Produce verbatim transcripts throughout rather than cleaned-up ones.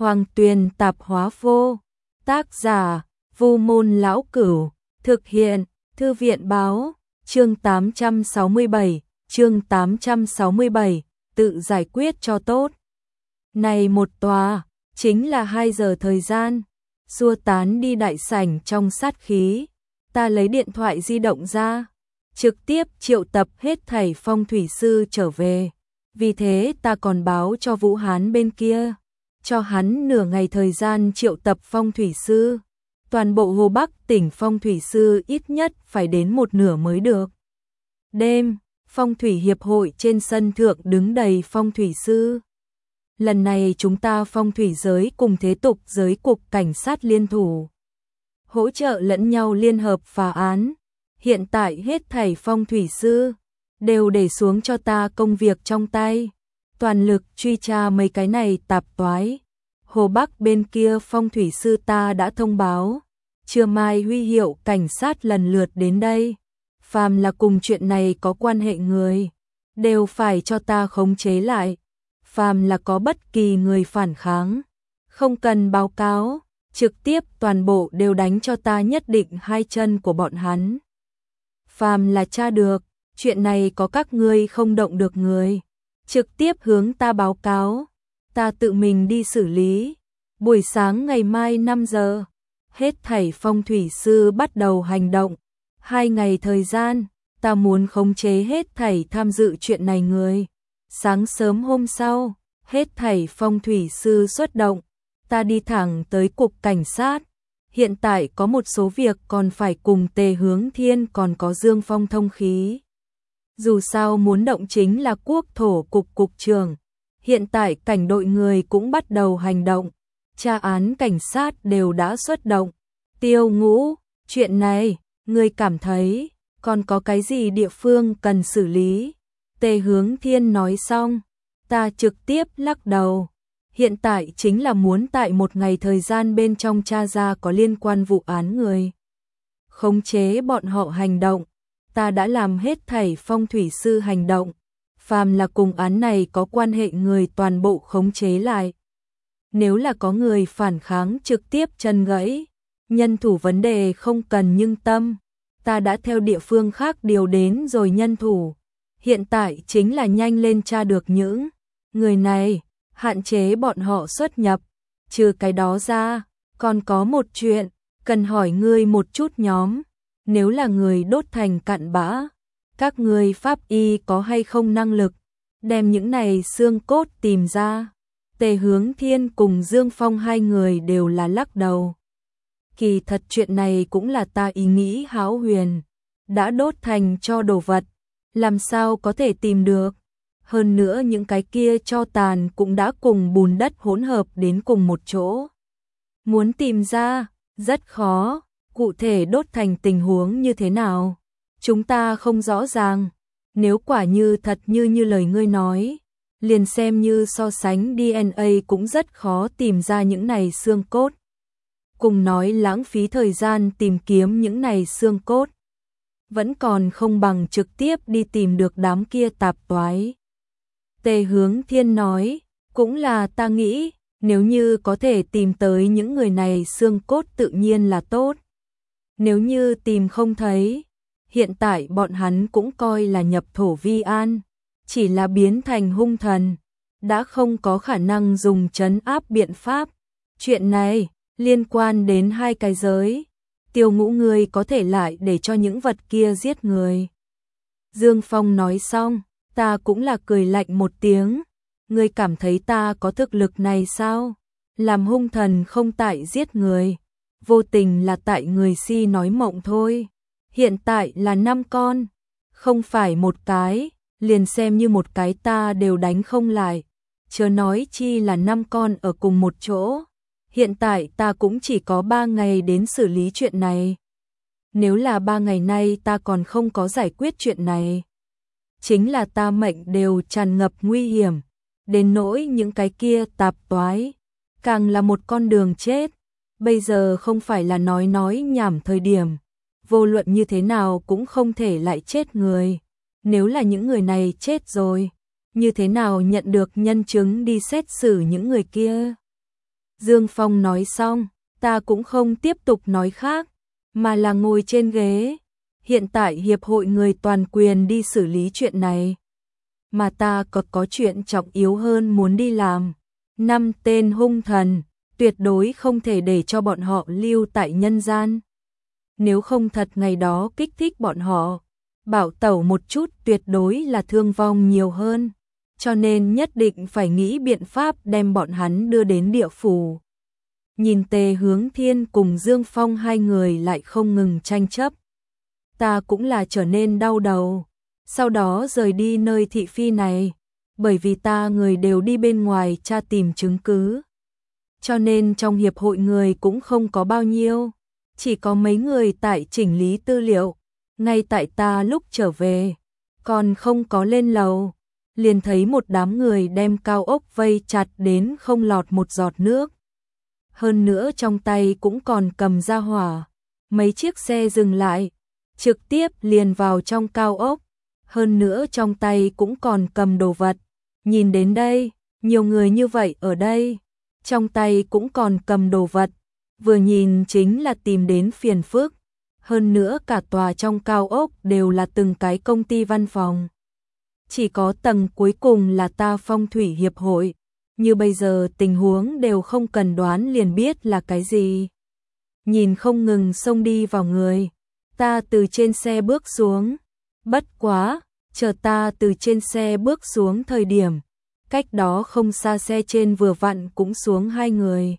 Hoàng Tuyền Tạp Hóa Vô. Tác giả: Vu Môn Lão Cửu. Thực hiện: Thư viện báo. Chương tám trăm sáu mươi bảy, chương tám trăm sáu mươi bảy, tự giải quyết cho tốt. Này một tòa, chính là hai giờ thời gian. Xua tán đi đại sảnh trong sát khí, ta lấy điện thoại di động ra, trực tiếp triệu tập hết thảy phong thủy sư trở về. Vì thế ta còn báo cho Vũ Hán bên kia, cho hắn nửa ngày thời gian triệu tập phong thủy sư. Toàn bộ Hồ Bắc tỉnh phong thủy sư ít nhất phải đến một nửa mới được. Đêm, phong thủy hiệp hội trên sân thượng đứng đầy phong thủy sư. Lần này chúng ta phong thủy giới cùng thế tục giới cục cảnh sát liên thủ, hỗ trợ lẫn nhau liên hợp phá án. Hiện tại hết thảy phong thủy sư đều để xuống cho ta công việc trong tay, toàn lực truy tra mấy cái này tạp toái. Hồ Bắc bên kia phong thủy sư ta đã thông báo, trưa mai huy hiệu cảnh sát lần lượt đến đây. Phàm là cùng chuyện này có quan hệ người, đều phải cho ta khống chế lại. Phàm là có bất kỳ người phản kháng, không cần báo cáo, trực tiếp toàn bộ đều đánh cho ta nhất định hai chân của bọn hắn. Phàm là tra được, chuyện này có các ngươi không động được người, trực tiếp hướng ta báo cáo, ta tự mình đi xử lý. Buổi sáng ngày mai năm giờ, hết thảy phong thủy sư bắt đầu hành động. Hai ngày thời gian, ta muốn khống chế hết thảy tham dự chuyện này người. Sáng sớm hôm sau, hết thảy phong thủy sư xuất động, ta đi thẳng tới cục cảnh sát. Hiện tại có một số việc còn phải cùng Tề Hướng Thiên còn có Dương Phong thông khí. Dù sao muốn động chính là quốc thổ cục cục trưởng. Hiện tại cảnh đội người cũng bắt đầu hành động, tra án cảnh sát đều đã xuất động. Tiêu Ngũ, chuyện này, ngươi cảm thấy còn có cái gì địa phương cần xử lý? Tề Hướng Thiên nói xong, ta trực tiếp lắc đầu. Hiện tại chính là muốn tại một ngày thời gian bên trong tra ra có liên quan vụ án người, khống chế bọn họ hành động. Ta đã làm hết thảy phong thủy sư hành động, phàm là cùng án này có quan hệ người toàn bộ khống chế lại. Nếu là có người phản kháng trực tiếp chân gãy, nhân thủ vấn đề không cần nhưng tâm, ta đã theo địa phương khác điều đến rồi nhân thủ. Hiện tại chính là nhanh lên tra được những người này, hạn chế bọn họ xuất nhập. Trừ cái đó ra, còn có một chuyện, cần hỏi ngươi một chút nhóm. Nếu là người đốt thành cặn bã, các ngươi pháp y có hay không năng lực đem những này xương cốt tìm ra? Tề Hướng Thiên cùng Dương Phong hai người đều là lắc đầu. Kỳ thật chuyện này cũng là ta ý nghĩ hão huyền, đã đốt thành cho đồ vật, làm sao có thể tìm được? Hơn nữa những cái kia tro tàn cũng đã cùng bùn đất hỗn hợp đến cùng một chỗ. Muốn tìm ra, rất khó, cụ thể đốt thành tình huống như thế nào, chúng ta không rõ ràng. Nếu quả như thật như như lời ngươi nói, liền xem như so sánh đê en a cũng rất khó tìm ra những này xương cốt. Cùng nói lãng phí thời gian tìm kiếm những này xương cốt, vẫn còn không bằng trực tiếp đi tìm được đám kia tạp toái. Tề Hướng Thiên nói, cũng là ta nghĩ, nếu như có thể tìm tới những người này xương cốt tự nhiên là tốt. Nếu như tìm không thấy, hiện tại bọn hắn cũng coi là nhập thổ vi an, chỉ là biến thành hung thần, đã không có khả năng dùng trấn áp biện pháp. Chuyện này liên quan đến hai cái giới, Tiêu Ngũ người có thể lại để cho những vật kia giết người. Dương Phong nói xong, ta cũng là cười lạnh một tiếng. Ngươi cảm thấy ta có thực lực này sao? Làm hung thần không tại giết người, vô tình là tại người si nói mộng thôi. Hiện tại là năm con, không phải một cái, liền xem như một cái ta đều đánh không lại, chớ nói chi là năm con ở cùng một chỗ. Hiện tại ta cũng chỉ có ba ngày đến xử lý chuyện này. Nếu là ba ngày nay ta còn không có giải quyết chuyện này, chính là ta mệnh đều tràn ngập nguy hiểm. Đến nỗi những cái kia tạp toái, càng là một con đường chết. Bây giờ không phải là nói nói nhảm thời điểm, vô luận như thế nào cũng không thể lại chết người. Nếu là những người này chết rồi, như thế nào nhận được nhân chứng đi xét xử những người kia? Dương Phong nói xong, ta cũng không tiếp tục nói khác, mà là ngồi trên ghế. Hiện tại hiệp hội người toàn quyền đi xử lý chuyện này, mà ta còn có chuyện trọng yếu hơn muốn đi làm. Năm tên hung thần, tuyệt đối không thể để cho bọn họ lưu tại nhân gian. Nếu không thật ngày đó kích thích bọn họ, bảo tẩu một chút tuyệt đối là thương vong nhiều hơn. Cho nên nhất định phải nghĩ biện pháp đem bọn hắn đưa đến địa phủ. Nhìn Tề Hướng Thiên cùng Dương Phong hai người lại không ngừng tranh chấp. Ta cũng là trở nên đau đầu. Sau đó rời đi nơi thị phi này, bởi vì ta người đều đi bên ngoài tra tìm chứng cứ. Cho nên trong hiệp hội người cũng không có bao nhiêu, chỉ có mấy người tại chỉnh lý tư liệu. Ngay tại ta lúc trở về, còn không có lên lầu, liền thấy một đám người đem cao ốc vây chặt đến không lọt một giọt nước. Hơn nữa trong tay cũng còn cầm ra hỏa, mấy chiếc xe dừng lại, trực tiếp liền vào trong cao ốc. Hơn nữa trong tay cũng còn cầm đồ vật. Nhìn đến đây, nhiều người như vậy ở đây, trong tay cũng còn cầm đồ vật, vừa nhìn chính là tìm đến phiền phức. Hơn nữa cả tòa trong cao ốc đều là từng cái công ty văn phòng. Chỉ có tầng cuối cùng là ta phong thủy hiệp hội, như bây giờ tình huống đều không cần đoán liền biết là cái gì. Nhìn không ngừng xông đi vào người, ta từ trên xe bước xuống. Bất quá, chờ ta từ trên xe bước xuống thời điểm, cách đó không xa xe trên vừa vặn cũng xuống hai người.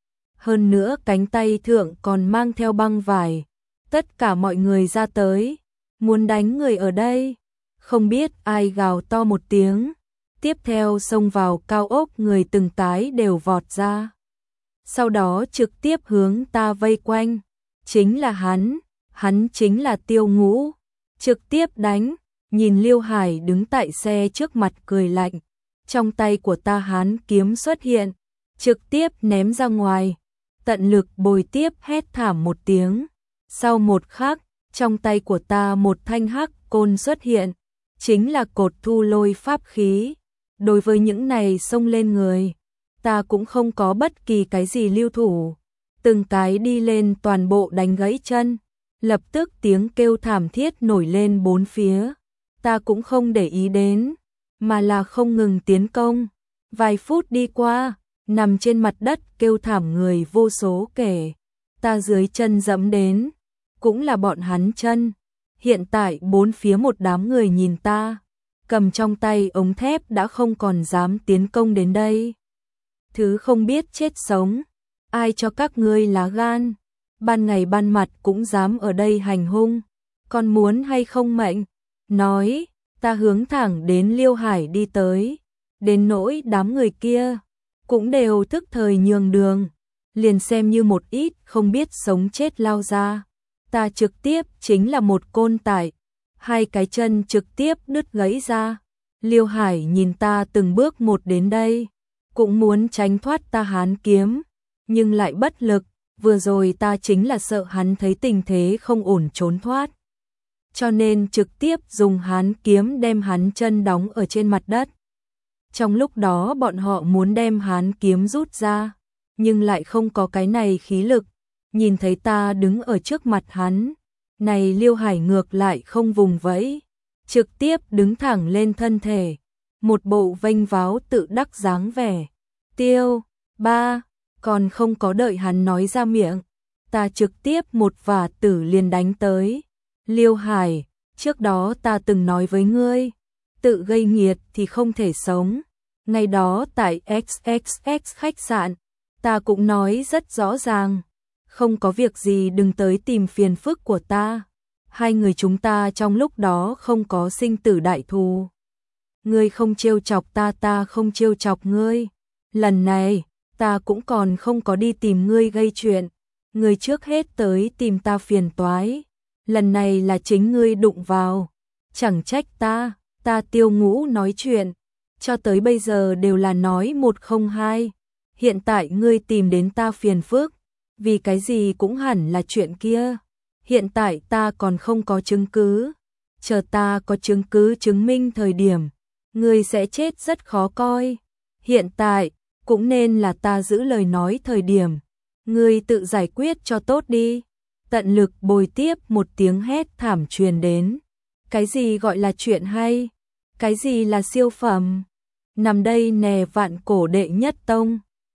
Hơn nữa cánh tay thượng còn mang theo băng vải. Tất cả mọi người ra tới, muốn đánh người ở đây. Không biết ai gào to một tiếng, tiếp theo xông vào cao ốc người từng tái đều vọt ra. Sau đó trực tiếp hướng ta vây quanh, chính là hắn, hắn chính là Tiêu Ngũ. Trực tiếp đánh, nhìn Liêu Hải đứng tại xe trước mặt cười lạnh. Trong tay của ta hán kiếm xuất hiện, trực tiếp ném ra ngoài, tận lực bồi tiếp hét thảm một tiếng. Sau một khắc, trong tay của ta một thanh hắc côn xuất hiện, chính là cột thu lôi pháp khí. Đối với những này xông lên người, ta cũng không có bất kỳ cái gì lưu thủ, từng cái đi lên toàn bộ đánh gãy chân. Lập tức tiếng kêu thảm thiết nổi lên bốn phía, ta cũng không để ý đến, mà là không ngừng tiến công. Vài phút đi qua, nằm trên mặt đất kêu thảm người vô số kể, ta dưới chân dẫm đến, cũng là bọn hắn chân. Hiện tại bốn phía một đám người nhìn ta, cầm trong tay ống thép đã không còn dám tiến công đến đây. Thứ không biết chết sống, ai cho các ngươi lá gan, ban ngày ban mặt cũng dám ở đây hành hung, còn muốn hay không mệnh? Nói, ta hướng thẳng đến Liêu Hải đi tới, đến nỗi đám người kia, cũng đều thức thời nhường đường, liền xem như một ít không biết sống chết lao ra. Ta trực tiếp chính là một côn tải, hai cái chân trực tiếp đứt gãy ra. Liêu Hải nhìn ta từng bước một đến đây, cũng muốn tránh thoát ta hán kiếm, nhưng lại bất lực. Vừa rồi ta chính là sợ hắn thấy tình thế không ổn trốn thoát, cho nên trực tiếp dùng hán kiếm đem hắn chân đóng ở trên mặt đất. Trong lúc đó bọn họ muốn đem hán kiếm rút ra, nhưng lại không có cái này khí lực. Nhìn thấy ta đứng ở trước mặt hắn, này Liêu Hải ngược lại không vùng vẫy, trực tiếp đứng thẳng lên thân thể, một bộ vênh váo tự đắc dáng vẻ. Tiêu, ba, còn không có đợi hắn nói ra miệng, ta trực tiếp một vả tử liền đánh tới. Liêu Hải, trước đó ta từng nói với ngươi, tự gây nghiệt thì không thể sống. Ngày đó tại ích ích ích khách sạn, ta cũng nói rất rõ ràng, không có việc gì đừng tới tìm phiền phức của ta. Hai người chúng ta trong lúc đó không có sinh tử đại thù. Ngươi không trêu chọc ta, ta không trêu chọc ngươi. Lần này, ta cũng còn không có đi tìm ngươi gây chuyện. Ngươi trước hết tới tìm ta phiền toái. Lần này là chính ngươi đụng vào. Chẳng trách ta, ta Tiêu Ngũ nói chuyện. Cho tới bây giờ đều là nói một không hai. Hiện tại ngươi tìm đến ta phiền phức. Vì cái gì cũng hẳn là chuyện kia. Hiện tại ta còn không có chứng cứ. Chờ ta có chứng cứ chứng minh thời điểm, ngươi sẽ chết rất khó coi. Hiện tại, cũng nên là ta giữ lời nói thời điểm. Ngươi tự giải quyết cho tốt đi. Tận lực bồi tiếp một tiếng hét thảm truyền đến. Cái gì gọi là chuyện hay? Cái gì là siêu phẩm? Nằm đây nè vạn cổ đệ nhất tông.